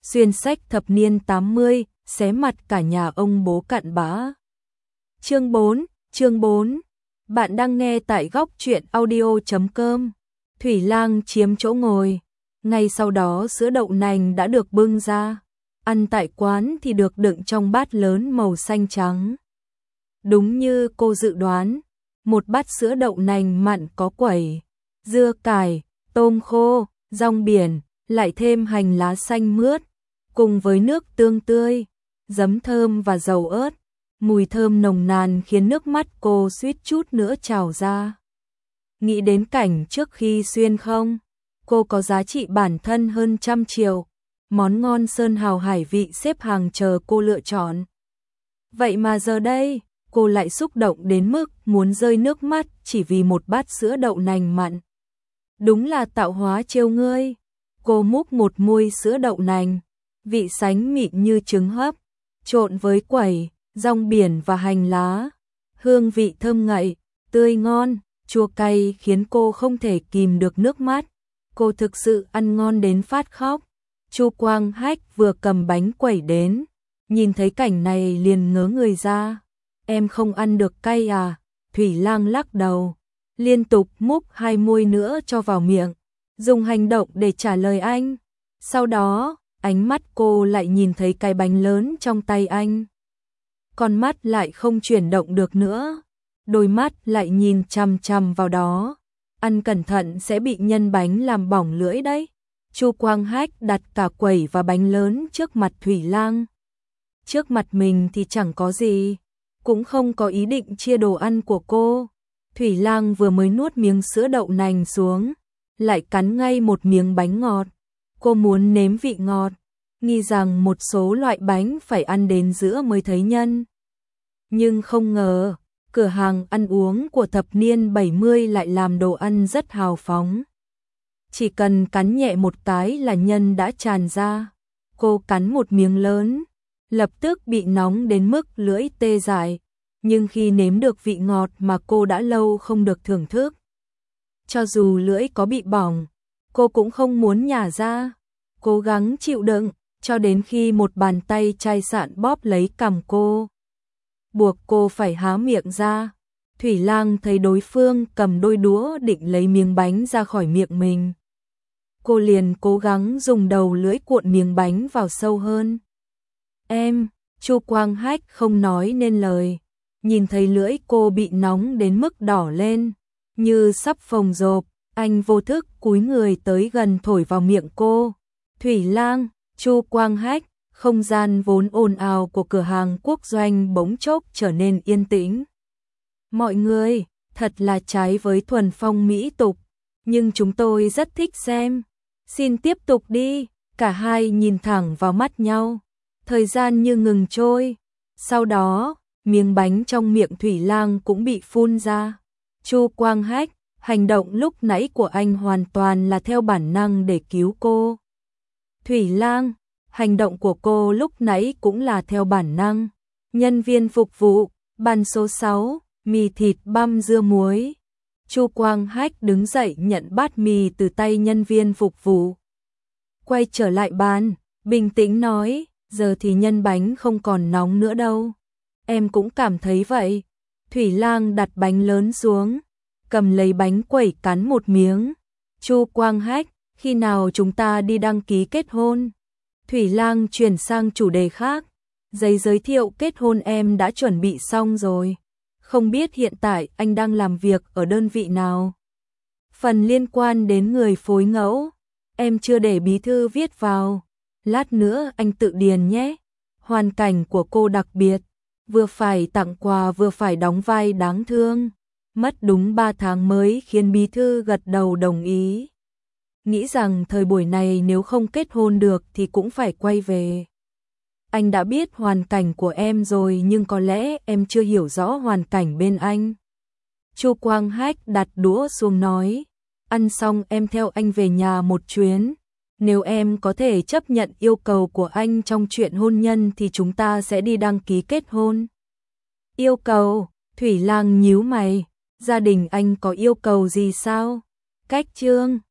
xuyên sách thập niên 80, xé mặt cả nhà ông bố cặn bã. Chương 4. Bạn đang nghe tại góc truyện audio.com. Thủy Lang chiếm chỗ ngồi. Ngay sau đó sữa đậu nành đã được bưng ra. Ăn tại quán thì được đựng trong bát lớn màu xanh trắng. Đúng như cô dự đoán, một bát sữa đậu nành mặn có quẩy, dưa cải, tôm khô, rong biển, lại thêm hành lá xanh mướt, cùng với nước tương tươi, giấm thơm và dầu ớt. Mùi thơm nồng nàn khiến nước mắt cô suýt chút nữa trào ra. Nghĩ đến cảnh trước khi xuyên không, cô có giá trị bản thân hơn 100 triệu, món ngon sơn hào hải vị xếp hàng chờ cô lựa chọn. Vậy mà giờ đây, cô lại xúc động đến mức muốn rơi nước mắt chỉ vì một bát sữa đậu nành mặn. Đúng là tạo hóa trêu ngươi. Cô múc một muôi sữa đậu nành, vị sánh mịn như trứng hấp, trộn với quẩy, rong biển và hành lá. Hương vị thơm ngậy, tươi ngon, chua cay khiến cô không thể kìm được nước mắt. Cô thực sự ăn ngon đến phát khóc. Chu Quang Hách vừa cầm bánh quẩy đến, nhìn thấy cảnh này liền ngớ người ra. Em không ăn được cay à? Thủy Lang lắc đầu, liên tục múc 2 muôi nữa cho vào miệng, dùng hành động để trả lời anh. Sau đó, ánh mắt cô lại nhìn thấy cái bánh lớn trong tay anh. Con mắt lại không chuyển động được nữa, đôi mắt lại nhìn chằm chằm vào đó. Ăn cẩn thận sẽ bị nhân bánh làm bỏng lưỡi đấy. Chu Quang Hách đặt cả quẩy và bánh lớn trước mặt Thủy Lang. Trước mặt mình thì chẳng có gì, cũng không có ý định chia đồ ăn của cô. Thủy Lang vừa mới nuốt miếng sữa đậu nành xuống, lại cắn ngay một miếng bánh ngọt. Cô muốn nếm vị ngọt, nghi rằng một số loại bánh phải ăn đến giữa mới thấy nhân. Nhưng không ngờ, cửa hàng ăn uống của thập niên 70 lại làm đồ ăn rất hào phóng. Chỉ cần cắn nhẹ một cái là nhân đã tràn ra. Cô cắn một miếng lớn, lập tức bị nóng đến mức lưỡi tê dại. Nhưng khi nếm được vị ngọt mà cô đã lâu không được thưởng thức, cho dù lưỡi có bị bỏng, cô cũng không muốn nhả ra. Cố gắng chịu đựng, cho đến khi một bàn tay chai sạn bóp lấy cằm cô, buộc cô phải há miệng ra. Thủy Lang thấy đối phương cầm đôi đũa định lấy miếng bánh ra khỏi miệng mình. Cô liền cố gắng dùng đầu lưỡi cuộn miếng bánh vào sâu hơn. Em, Chu Quang Hách không nói nên lời. Nhìn thấy lưỡi cô bị nóng đến mức đỏ lên, như sắp phồng rộp, anh vô thức cúi người tới gần thổi vào miệng cô. Thủy Lang, Chu Quang Hách, không gian vốn ồn ào của cửa hàng quốc doanh bỗng chốc trở nên yên tĩnh. Mọi người, thật là trái với thuần phong mỹ tục, nhưng chúng tôi rất thích xem. Xin tiếp tục đi. Cả hai nhìn thẳng vào mắt nhau, thời gian như ngừng trôi. Sau đó, miếng bánh trong miệng Thủy Lang cũng bị phun ra. Chu Quang Hách, hành động lúc nãy của anh hoàn toàn là theo bản năng để cứu cô. Thủy Lang, hành động của cô lúc nãy cũng là theo bản năng. Nhân viên phục vụ, bàn số 6, mì thịt băm dưa muối. Chu Quang Hách đứng dậy nhận bát mì từ tay nhân viên phục vụ. Quay trở lại bàn, bình tĩnh nói, giờ thì nhân bánh không còn nóng nữa đâu. Em cũng cảm thấy vậy. Thủy Lang đặt bánh lớn xuống, cầm lấy bánh quẩy cắn một miếng. Chu Quang Hách, khi nào chúng ta đi đăng ký kết hôn? Thủy Lang chuyển sang chủ đề khác. Giấy giới thiệu kết hôn em đã chuẩn bị xong rồi. Không biết hiện tại anh đang làm việc ở đơn vị nào? Phần liên quan đến người phối ngẫu, em chưa để bí thư viết vào. Lát nữa anh tự điền nhé. Hoàn cảnh của cô đặc biệt, vừa phải tặng quà vừa phải đóng vai đáng thương. Mất đúng 3 tháng mới khiến bí thư gật đầu đồng ý. Nghĩ rằng thời buổi này nếu không kết hôn được thì cũng phải quay về. Anh đã biết hoàn cảnh của em rồi nhưng có lẽ em chưa hiểu rõ hoàn cảnh bên anh. Chu Quang Hách đặt đũa xuống nói, ăn xong em theo anh về nhà một chuyến. Nếu em có thể chấp nhận yêu cầu của anh trong chuyện hôn nhân thì chúng ta sẽ đi đăng ký kết hôn. Yêu cầu? Thủy Lang nhíu mày, gia đình anh có yêu cầu gì sao? Cách trương,